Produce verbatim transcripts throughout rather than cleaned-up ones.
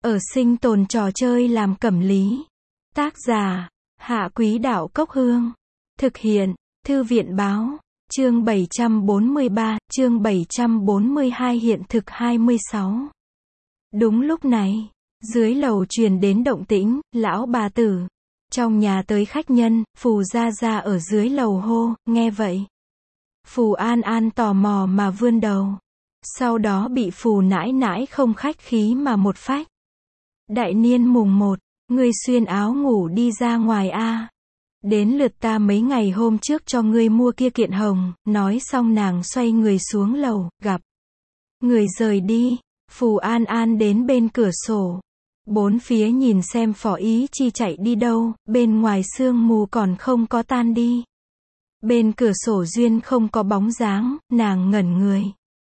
Ở sinh tồn trò chơi làm cẩm lý. Tác giả, Hạ Quý Đạo Cốc Hương. Thực hiện, Thư viện Báo. Chương bảy trăm bốn mươi ba, chương bảy trăm bốn mươi hai hiện thực hai mươi sáu. Đúng lúc này, dưới lầu truyền đến động tĩnh, lão bà tử. Trong nhà tới khách nhân, Phù Gia Gia ở dưới lầu hô, nghe vậy. Phù An An tò mò mà vươn đầu. Sau đó bị Phù nãi nãi không khách khí mà một phách. Đại niên mùng một, ngươi xuyên áo ngủ đi ra ngoài a. Đến lượt ta mấy ngày hôm trước cho ngươi mua kia kiện hồng, nói xong nàng xoay người xuống lầu, gặp. Người rời đi, Phù An An đến bên cửa sổ. Bốn phía nhìn xem Phó Ý Chi chạy đi đâu, bên ngoài sương mù còn không có tan đi. Bên cửa sổ duyên không có bóng dáng, nàng ngẩn người.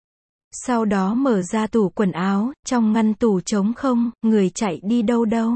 Sau đó mở ra tủ quần áo, trong ngăn tủ trống không, người chạy đi đâu đâu.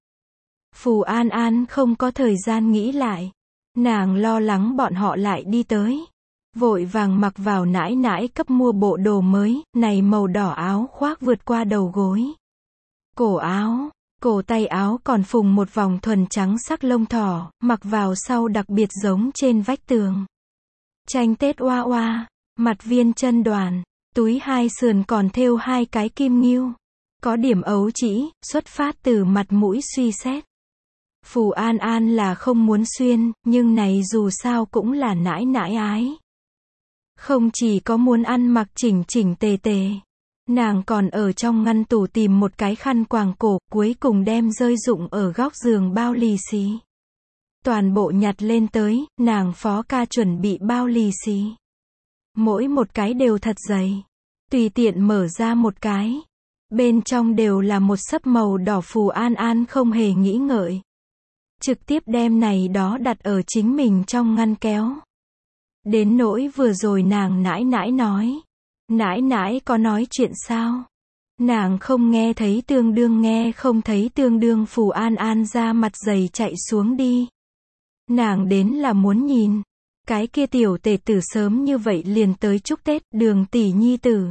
Phù An An không có thời gian nghĩ lại. Nàng lo lắng bọn họ lại đi tới. Vội vàng mặc vào nãi nãi cấp mua bộ đồ mới, này màu đỏ áo khoác vượt qua đầu gối. Cổ áo, cổ tay áo còn phùng một vòng thuần trắng sắc lông thỏ, mặc vào sau đặc biệt giống trên vách tường. Tranh Tết oa oa, mặt viên chân đoàn, túi hai sườn còn thêu hai cái kim ngưu. Có điểm ấu trĩ, xuất phát từ mặt mũi suy xét. Phù An An là không muốn xuyên, nhưng này dù sao cũng là nãi nãi ái. Không chỉ có muốn ăn mặc chỉnh chỉnh tề tề. Nàng còn ở trong ngăn tủ tìm một cái khăn quàng cổ, cuối cùng đem rơi rụng ở góc giường bao lì xì. Toàn bộ nhặt lên tới, nàng Phó ca chuẩn bị bao lì xì. Mỗi một cái đều thật dày. Tùy tiện mở ra một cái. Bên trong đều là một xấp màu đỏ. Phù An An không hề nghĩ ngợi. Trực tiếp đem này đó đặt ở chính mình trong ngăn kéo. Đến nỗi vừa rồi nàng nãi nãi nói. Nãi nãi có nói chuyện sao? Nàng không nghe thấy tương đương nghe không thấy tương đương. Phù An An ra mặt dày chạy xuống đi. Nàng đến là muốn nhìn. Cái kia tiểu tể tử sớm như vậy liền tới chúc Tết, Đường tỷ nhi tử.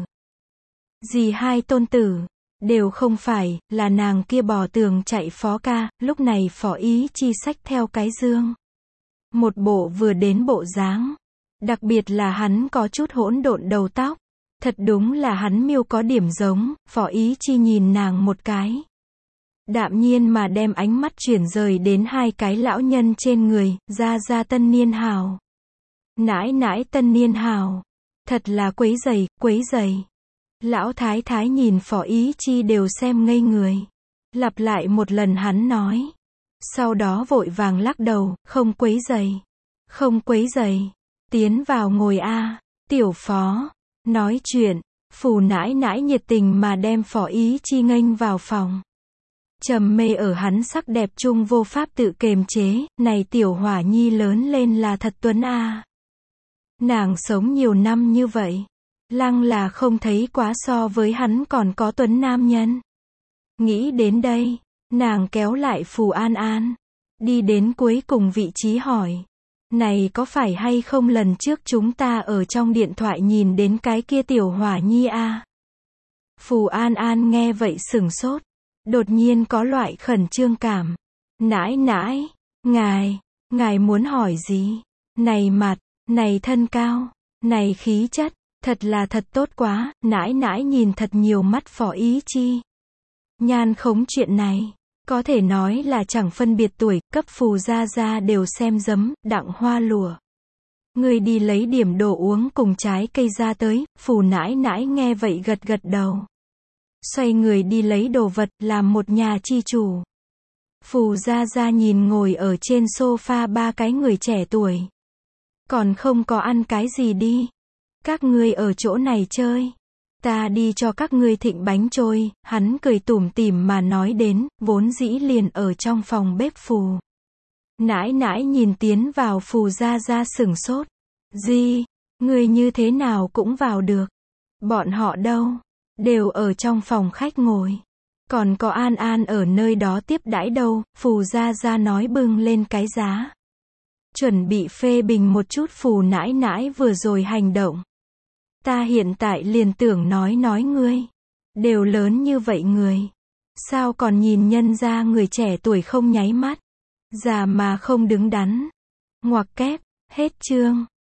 Dì hai tôn tử. Đều không phải, là nàng kia bò tường chạy Phó ca, lúc này Phó Ý Chi xách theo cái dương. Một bộ vừa đến bộ dáng. Đặc biệt là hắn có chút hỗn độn đầu tóc. Thật đúng là hắn miêu có điểm giống. Phó Ý Chi nhìn nàng một cái. Đạm nhiên mà đem ánh mắt chuyển rời đến hai cái lão nhân trên người. Ra ra tân niên hào. Nãi nãi tân niên hào. Thật là quấy rầy, quấy rầy. Lão thái thái nhìn Phó Ý Chi đều xem ngây người. Lặp lại một lần hắn nói. Sau đó vội vàng lắc đầu, không quấy rầy. Không quấy rầy. Tiến vào ngồi a. Tiểu Phó. Nói chuyện. Phù nãi nãi nhiệt tình mà đem Phó Ý Chi nghênh vào phòng. Trầm mê ở hắn sắc đẹp chung vô pháp tự kềm chế. Này tiểu hỏa nhi lớn lên là thật tuấn a. Nàng sống nhiều năm như vậy. Lăng là không thấy quá so với hắn còn có tuấn nam nhân. Nghĩ đến đây, nàng kéo lại Phù An An. Đi đến cuối cùng vị trí hỏi. Này có phải hay không lần trước chúng ta ở trong điện thoại nhìn đến cái kia tiểu hỏa nhi a? À? Phù An An nghe vậy sửng sốt. Đột nhiên có loại khẩn trương cảm. Nãi nãi, ngài, ngài muốn hỏi gì? Này mặt, này thân cao, này khí chất. Thật là thật tốt quá, nãi nãi nhìn thật nhiều mắt Phó Ý Chi. Nhan khống chuyện này, có thể nói là chẳng phân biệt tuổi, cấp Phù Gia Gia đều xem giấm, đặng hoa lùa. Người đi lấy điểm đồ uống cùng trái cây ra tới. Phù nãi nãi nghe vậy gật gật đầu. Xoay người đi lấy đồ vật, làm một nhà chi chủ. Phù Gia Gia nhìn ngồi ở trên sofa ba cái người trẻ tuổi. Còn không có ăn cái gì đi. Các ngươi ở chỗ này chơi. Ta đi cho các ngươi thịnh bánh trôi. Hắn cười tủm tỉm mà nói đến, vốn dĩ liền ở trong phòng bếp Phù. Nãi nãi nhìn tiến vào. Phù Gia Gia sửng sốt. Gì? Ngươi như thế nào cũng vào được? Bọn họ đâu? Đều ở trong phòng khách ngồi. Còn có An An ở nơi đó tiếp đãi đâu? Phù Gia Gia nói bưng lên cái giá. Chuẩn bị phê bình một chút Phù nãi nãi vừa rồi hành động. Ta hiện tại liền tưởng nói nói ngươi. Đều lớn như vậy người. Sao còn nhìn nhân ra người trẻ tuổi không nháy mắt. Già mà không đứng đắn. Ngoặc kép, hết chương.